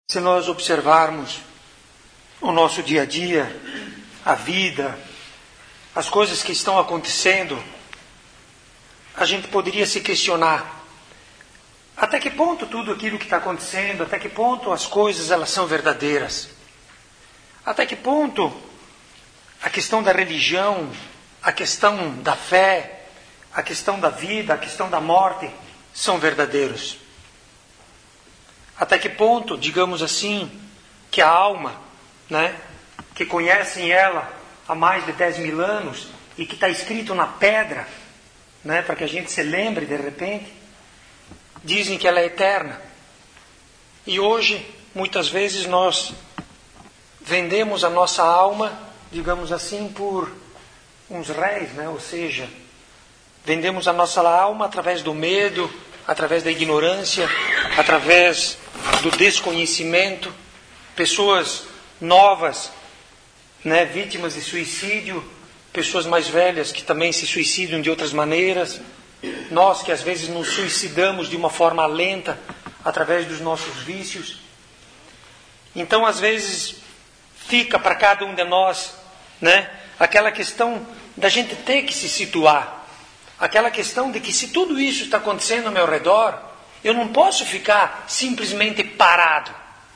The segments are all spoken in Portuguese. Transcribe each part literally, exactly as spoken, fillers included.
Se nós observarmos o nosso dia a dia, a vida, as coisas que estão acontecendo, a gente poderia se questionar até que ponto tudo aquilo que está acontecendo, até que ponto as coisas elas são verdadeiras, até que ponto a questão da religião, a questão da fé, a questão da vida, a questão da morte são verdadeiros. Até que ponto, digamos assim, que a alma, né, que conhecem ela há mais de dez mil anos e que está escrito na pedra, né, para que a gente se lembre de repente, dizem que ela é eterna. E hoje, muitas vezes, nós vendemos a nossa alma, digamos assim, por uns réis, né, ou seja, vendemos a nossa alma através do medo, através da ignorância, através do desconhecimento. Pessoas novas, né, vítimas de suicídio, pessoas mais velhas que também se suicidam de outras maneiras, nós que às vezes nos suicidamos de uma forma lenta, através dos nossos vícios. Então, às vezes, fica para cada um de nós, né, aquela questão da gente ter que se situar, aquela questão de que se tudo isso está acontecendo ao meu redor, eu não posso ficar simplesmente parado.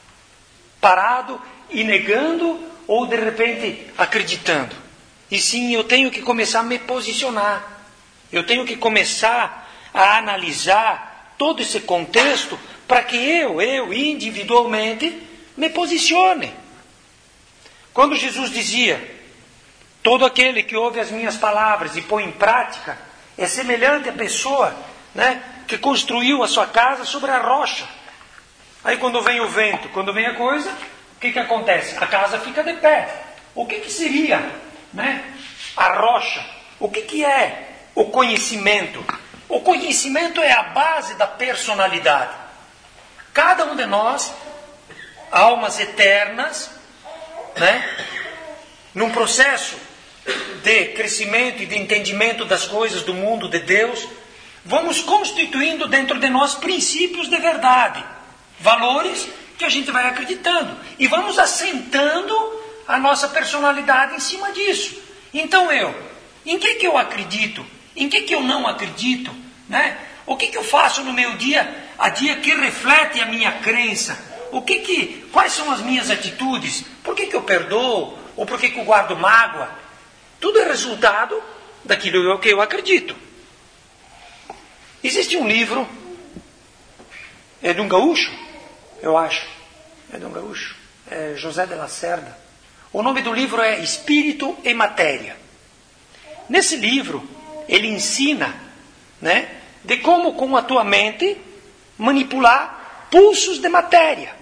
Parado e negando ou de repente acreditando. E sim, eu tenho que começar a me posicionar. Eu tenho que começar a analisar todo esse contexto para que eu, eu individualmente, me posicione. Quando Jesus dizia, todo aquele que ouve as minhas palavras e põe em prática, é semelhante à pessoa, né, que construiu a sua casa sobre a rocha. Aí quando vem o vento, quando vem a coisa, o que, que acontece? A casa fica de pé. O que, que seria, né, a rocha? O que, que é o conhecimento? O conhecimento é a base da personalidade. Cada um de nós, almas eternas, né, num processo de crescimento e de entendimento das coisas do mundo de Deus, vamos constituindo dentro de nós princípios de verdade, valores que a gente vai acreditando e vamos assentando a nossa personalidade em cima disso. Então eu, em que que eu acredito? Em que que eu não acredito? Né? O que que eu faço no meu dia a dia que reflete a minha crença? O que que, quais são as minhas atitudes? Por que que eu perdoo? Ou por que que eu guardo mágoa? Tudo é resultado daquilo que eu acredito. Existe um livro, é de um gaúcho, eu acho, é de um gaúcho, é José de Lacerda. O nome do livro é Espírito e Matéria. Nesse livro, ele ensina, né, de como com a tua mente manipular pulsos de matéria.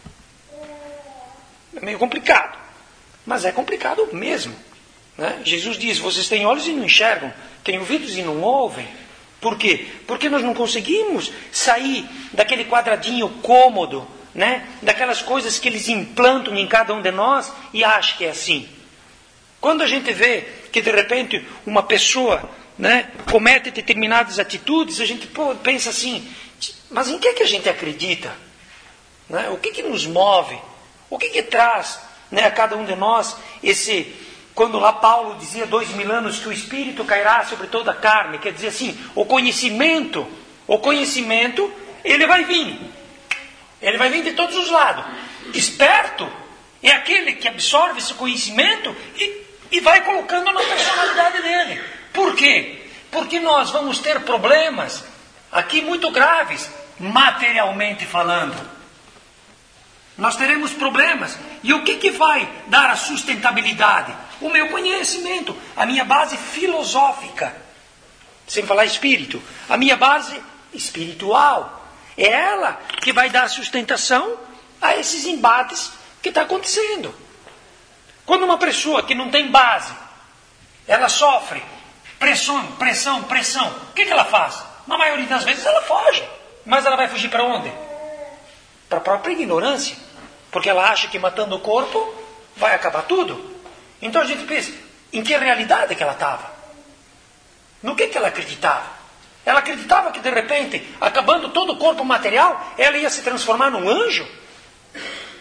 É meio complicado, mas é complicado mesmo. Né? Jesus diz, vocês têm olhos e não enxergam, têm ouvidos e não ouvem. Por quê? Porque nós não conseguimos sair daquele quadradinho cômodo, né? Daquelas coisas que eles implantam em cada um de nós e acham que é assim. Quando a gente vê que de repente uma pessoa, né, comete determinadas atitudes, a gente pô, pensa assim, mas em que, que a gente acredita? Né? O que, que nos move? O que, que traz, né, a cada um de nós esse... Quando lá Paulo dizia dois mil anos que o Espírito cairá sobre toda a carne, quer dizer assim, o conhecimento, o conhecimento, ele vai vir. Ele vai vir de todos os lados. Esperto é aquele que absorve esse conhecimento e, e vai colocando na personalidade dele. Por quê? Porque nós vamos ter problemas aqui muito graves, materialmente falando. Nós teremos problemas. E o que, que vai dar a sustentabilidade? O meu conhecimento, a minha base filosófica, sem falar espírito, a minha base espiritual. É ela que vai dar sustentação a esses embates que está acontecendo. Quando uma pessoa que não tem base, ela sofre pressão, pressão, pressão, o que, que ela faz? Na maioria das vezes ela foge. Mas ela vai fugir para onde? Para a própria ignorância. Porque ela acha que matando o corpo vai acabar tudo. Então a gente pensa, em que realidade que ela estava? No que, que ela acreditava? Ela acreditava que de repente, acabando todo o corpo material, ela ia se transformar num anjo?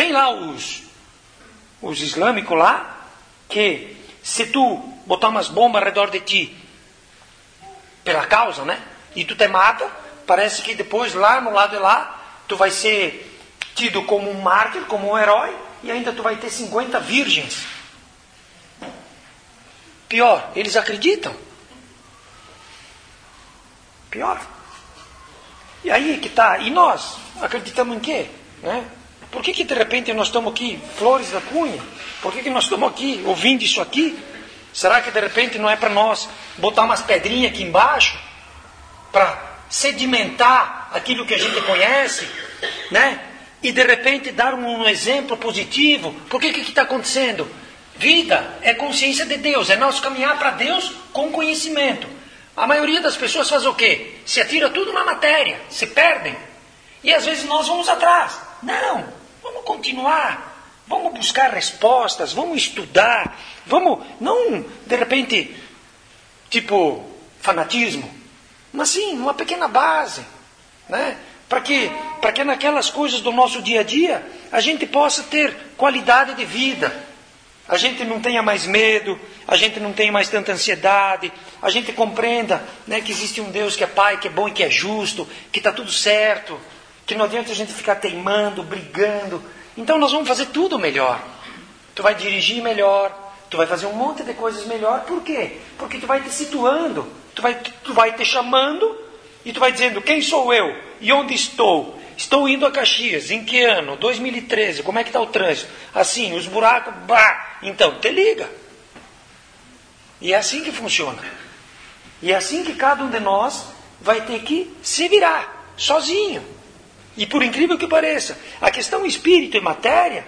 Tem lá os, os islâmicos lá, que se tu botar umas bombas ao redor de ti, pela causa, né? E tu te mata, parece que depois lá no lado de lá, tu vai ser tido como um mártir, como um herói, e ainda tu vai ter cinquenta virgens. Pior, eles acreditam. Pior. E aí que tá. E nós acreditamos em quê? Né? Por que que de repente nós estamos aqui, Flores da Cunha? Por que que nós estamos aqui ouvindo isso aqui? Será que de repente não é para nós botar umas pedrinhas aqui embaixo? Para sedimentar aquilo que a gente conhece? Né? E de repente dar um, um exemplo positivo? Por que que está acontecendo? Vida é consciência de Deus, é nós caminhar para Deus com conhecimento. A maioria das pessoas faz o quê? Se atira tudo na matéria, se perdem. E às vezes nós vamos atrás. Não, vamos continuar. Vamos buscar respostas, vamos estudar. Vamos, não de repente, tipo, fanatismo. Mas sim, uma pequena base. Né? Para que, para que naquelas coisas do nosso dia a dia, a gente possa ter qualidade de vida. A gente não tenha mais medo, a gente não tenha mais tanta ansiedade, a gente compreenda, né, que existe um Deus que é Pai, que é bom e que é justo, que está tudo certo, que não adianta a gente ficar teimando, brigando. Então nós vamos fazer tudo melhor. Tu vai dirigir melhor, tu vai fazer um monte de coisas melhor. Por quê? Porque tu vai te situando, tu vai, tu vai te chamando e tu vai dizendo quem sou eu e onde estou. Estou indo a Caxias, em que ano? dois mil e treze, como é que está o trânsito? Assim, os buracos, bah! Então, te liga. E é assim que funciona. E é assim que cada um de nós vai ter que se virar, sozinho. E por incrível que pareça, a questão espírito e matéria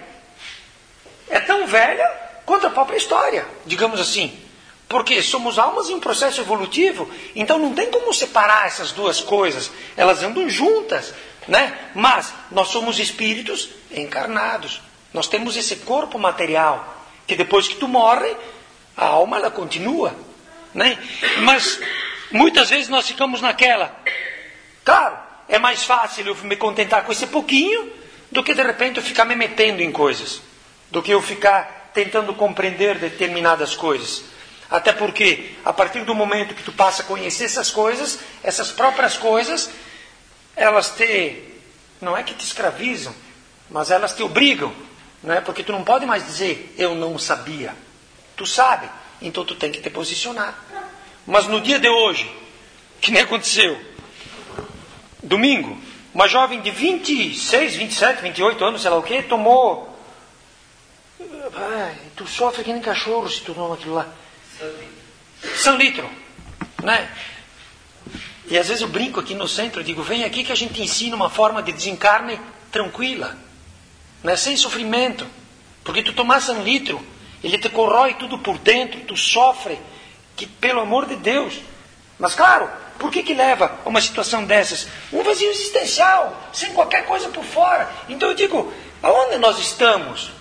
é tão velha quanto a própria história, digamos assim. Porque somos almas em um processo evolutivo, então não tem como separar essas duas coisas. Elas andam juntas. Né? Mas nós somos espíritos encarnados. Nós temos esse corpo material que depois que tu morre, a alma ela continua. Né? Mas muitas vezes nós ficamos naquela. Claro, é mais fácil eu me contentar com esse pouquinho do que de repente eu ficar me metendo em coisas. Do que eu ficar tentando compreender determinadas coisas. Até porque a partir do momento que tu passa a conhecer essas coisas, essas próprias coisas, elas te, não é que te escravizam, mas elas te obrigam, não é? Porque tu não pode mais dizer, eu não sabia. Tu sabe, então tu tem que te posicionar. Mas no dia de hoje, que nem aconteceu, domingo, uma jovem de vinte e seis, vinte e sete, vinte e oito anos, sei lá o que, tomou... Ai, tu sofre que nem cachorro se tu toma aquilo lá. São litro, né? E às vezes eu brinco aqui no centro, eu digo, vem aqui que a gente ensina uma forma de desencarne tranquila, né? Sem sofrimento. Porque tu tomasse um litro, ele te corrói tudo por dentro, tu sofre, que pelo amor de Deus. Mas claro, por que que leva a uma situação dessas? Um vazio existencial, sem qualquer coisa por fora. Então eu digo, aonde nós estamos?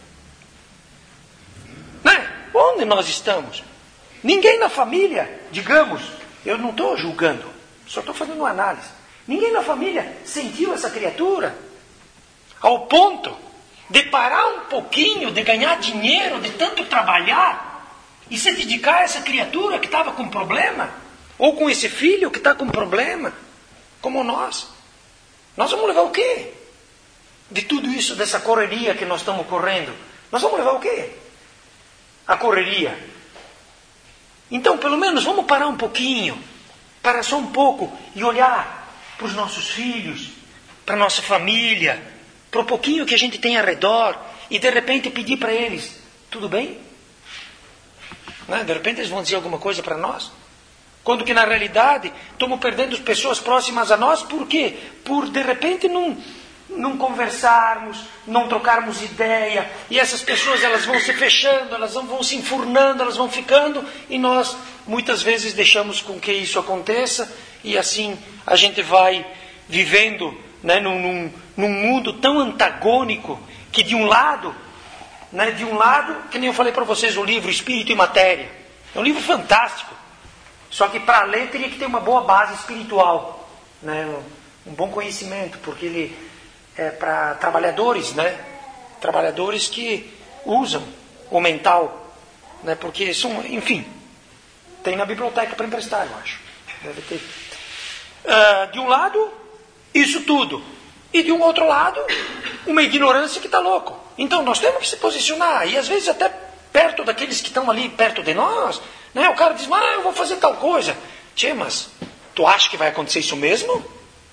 Né? Onde nós estamos? Ninguém na família, digamos, eu não estou julgando, só estou fazendo uma análise. Ninguém na família sentiu essa criatura ao ponto de parar um pouquinho, de ganhar dinheiro, de tanto trabalhar e se dedicar a essa criatura que estava com problema, ou com esse filho que está com problema, como nós. Nós vamos levar o quê? De tudo isso, dessa correria que nós estamos correndo, nós vamos levar o quê? A correria. Então, pelo menos, vamos parar um pouquinho, parar só um pouco e olhar para os nossos filhos, para a nossa família, para o pouquinho que a gente tem ao redor e de repente pedir para eles, tudo bem? Né? De repente eles vão dizer alguma coisa para nós. Quando que na realidade estamos perdendo as pessoas próximas a nós, por quê? Por de repente não... não conversarmos, não trocarmos ideia, e essas pessoas elas vão se fechando, elas vão, vão se enfurnando, elas vão ficando, e nós muitas vezes deixamos com que isso aconteça, e assim a gente vai vivendo, né, num, num, num mundo tão antagônico, que de um lado, né, de um lado, que nem eu falei para vocês, o livro Espírito e Matéria, é um livro fantástico, só que para ler teria que ter uma boa base espiritual, né, um, um bom conhecimento, porque ele é para trabalhadores, né? trabalhadores que usam o mental, né? Porque são, enfim, tem na biblioteca para emprestar, eu acho. Deve ter. Uh, de um lado, isso tudo. E de um outro lado, uma ignorância que está louco. Então nós temos que se posicionar. E às vezes até perto daqueles que estão ali perto de nós, né? O cara diz, ah, eu vou fazer tal coisa. Tchê, mas tu acha que vai acontecer isso mesmo?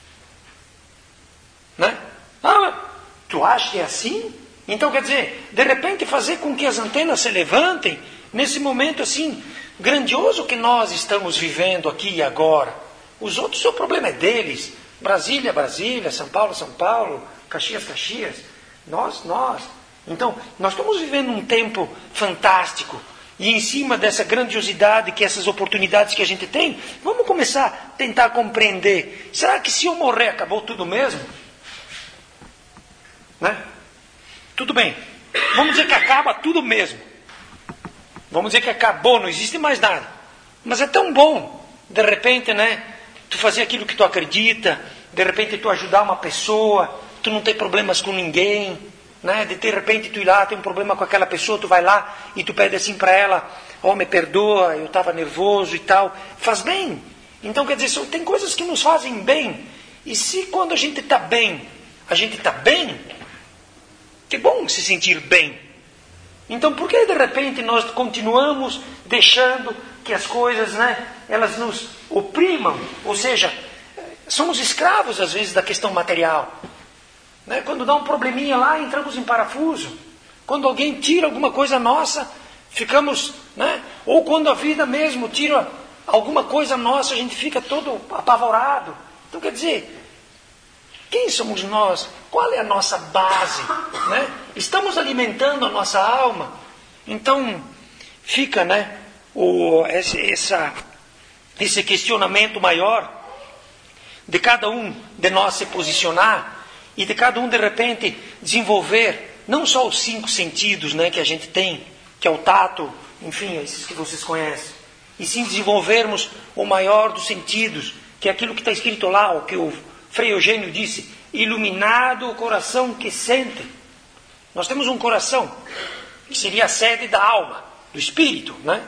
Né? Ah, tu acha que é assim? Então quer dizer, de repente fazer com que as antenas se levantem nesse momento assim grandioso que nós estamos vivendo aqui e agora. Os outros, o problema é deles. Brasília, Brasília, São Paulo, São Paulo, Caxias, Caxias. Nós, nós. Então, nós estamos vivendo um tempo fantástico. E em cima dessa grandiosidade, que essas oportunidades que a gente tem, vamos começar a tentar compreender. Será que se eu morrer acabou tudo mesmo? Né? Tudo bem. Vamos dizer que acaba tudo mesmo. Vamos dizer que acabou, não existe mais nada. Mas é tão bom, de repente, né? Tu fazer aquilo que tu acredita, de repente tu ajudar uma pessoa, tu não ter problemas com ninguém, né? De, de repente tu ir lá, tem um problema com aquela pessoa, tu vai lá e tu pede assim para ela, ó, oh, me perdoa, eu estava nervoso e tal. Faz bem. Então quer dizer, tem coisas que nos fazem bem. E se quando a gente está bem, a gente está bem, que bom se sentir bem. Então por que de repente nós continuamos deixando que as coisas, né, elas nos oprimam? Ou seja, somos escravos às vezes da questão material. Né? Quando dá um probleminha lá, entramos em parafuso. Quando alguém tira alguma coisa nossa, ficamos, né? Ou quando a vida mesmo tira alguma coisa nossa, a gente fica todo apavorado. Então quer dizer, quem somos nós? Qual é a nossa base? Né? Estamos alimentando a nossa alma? Então fica, né, o, esse, essa, esse questionamento maior de cada um de nós se posicionar e de cada um de repente desenvolver não só os cinco sentidos, né, que a gente tem, que é o tato, enfim, esses que vocês conhecem, e sim desenvolvermos o maior dos sentidos, que é aquilo que está escrito lá, o que o Frei Eugênio disse, iluminado o coração que sente. Nós temos um coração, que seria a sede da alma, do espírito, né?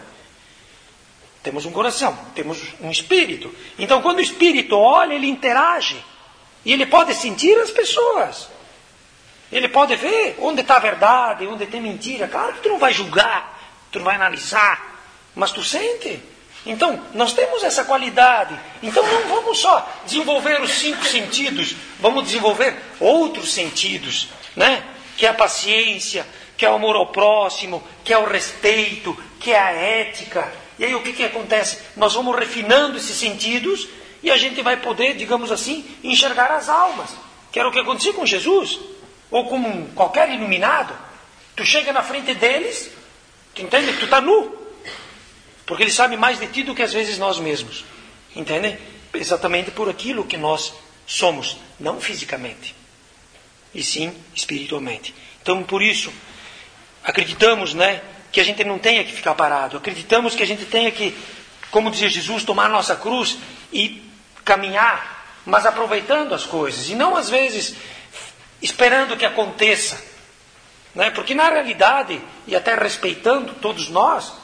Temos um coração, temos um espírito. Então, quando o espírito olha, ele interage. E ele pode sentir as pessoas. Ele pode ver onde está a verdade, onde tem mentira. Claro que tu não vai julgar, tu não vai analisar, mas tu sente. Então, nós temos essa qualidade. Então, não vamos só desenvolver os cinco sentidos, vamos desenvolver outros sentidos, né? Que é a paciência, que é o amor ao próximo, que é o respeito, que é a ética. E aí o que, que acontece? Nós vamos refinando esses sentidos e a gente vai poder, digamos assim, enxergar as almas. Que era o que acontecia com Jesus, ou com qualquer iluminado. Tu chega na frente deles, tu entende que tu está nu. Porque eles sabem mais de ti do que às vezes nós mesmos. Entende? Exatamente por aquilo que nós somos, não fisicamente, e sim espiritualmente. Então, por isso, acreditamos, né, que a gente não tenha que ficar parado. Acreditamos que a gente tenha que, como dizia Jesus, tomar a nossa cruz e caminhar, mas aproveitando as coisas. E não, às vezes, esperando que aconteça. Né? Porque, na realidade, e até respeitando todos nós,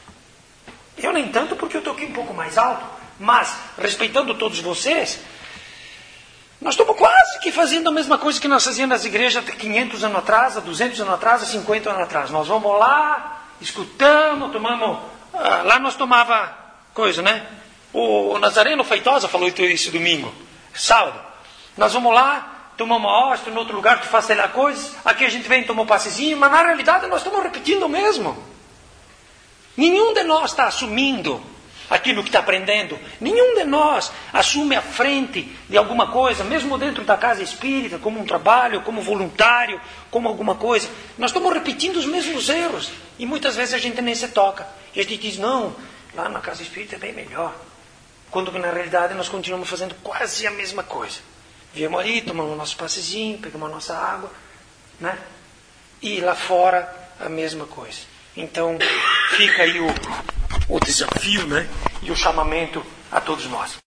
eu nem tanto porque eu estou aqui um pouco mais alto, mas, respeitando todos vocês, nós estamos quase que fazendo a mesma coisa que nós fazíamos nas igrejas há quinhentos anos atrás, há duzentos anos atrás, há cinquenta anos atrás. Nós vamos lá, escutamos, tomamos... Ah, lá nós tomava coisa, né? O, o Nazareno Feitosa falou isso domingo, sábado. Nós vamos lá, tomamos uma hóstia, no outro lugar tu faz sei lá coisas, aqui a gente vem e toma um passezinho, mas na realidade nós estamos repetindo o mesmo. Nenhum de nós está assumindo aquilo que está aprendendo. Nenhum de nós assume a frente de alguma coisa, mesmo dentro da casa espírita, como um trabalho, como voluntário, como alguma coisa. Nós estamos repetindo os mesmos erros. E muitas vezes a gente nem se toca. E a gente diz, não, lá na casa espírita é bem melhor. Quando na realidade nós continuamos fazendo quase a mesma coisa. Viemos ali, tomamos o nosso passezinho, pegamos a nossa água, né? E lá fora a mesma coisa. Então fica aí o, o desafio, né? E o chamamento a todos nós.